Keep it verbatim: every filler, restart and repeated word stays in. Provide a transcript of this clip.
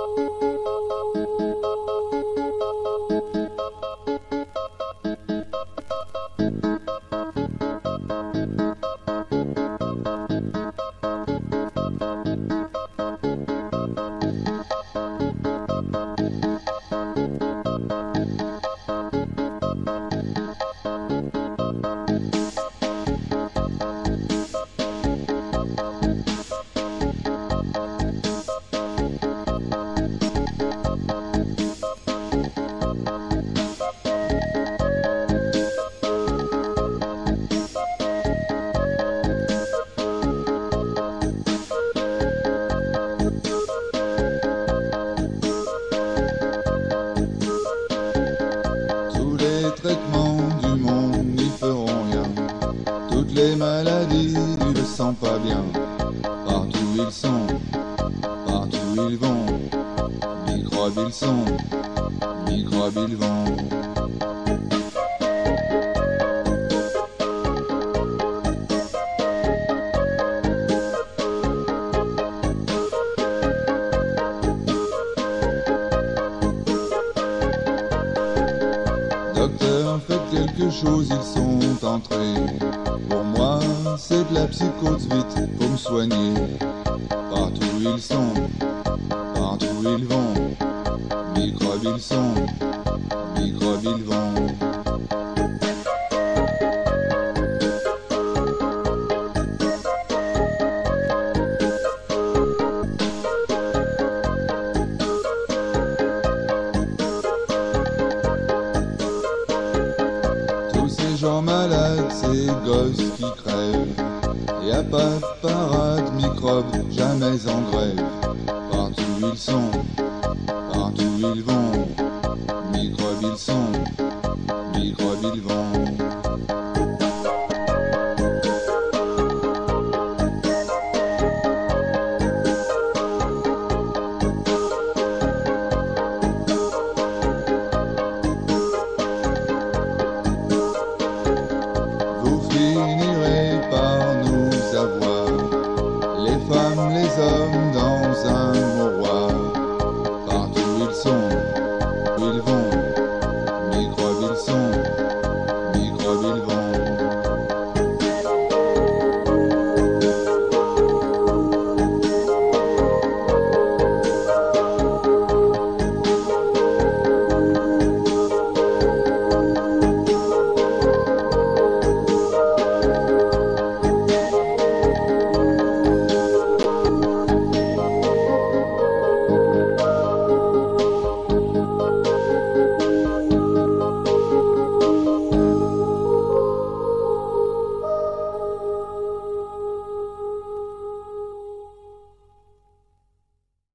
Traitements du monde n'y feront rien. Toutes les maladies ne sont pas bien. Partout ils sont, partout ils vont. Microbes ils sont, microbes ils vont. Docteur, faites quelque chose, ils sont entrés. Pour moi, c'est de la psychose, vite, pour me soigner. Partout ils sont, partout ils vont. Microbes ils sont, microbes ils vont. Ces gens malades, ces gosses qui crèvent, y a pas de parade, microbes jamais en grève. Partout ils sont, partout ils vont. Microbes ils sont, microbes ils vont. Finirez par nous avoir, les femmes, les hommes dans un mouroir. Partout ils sont,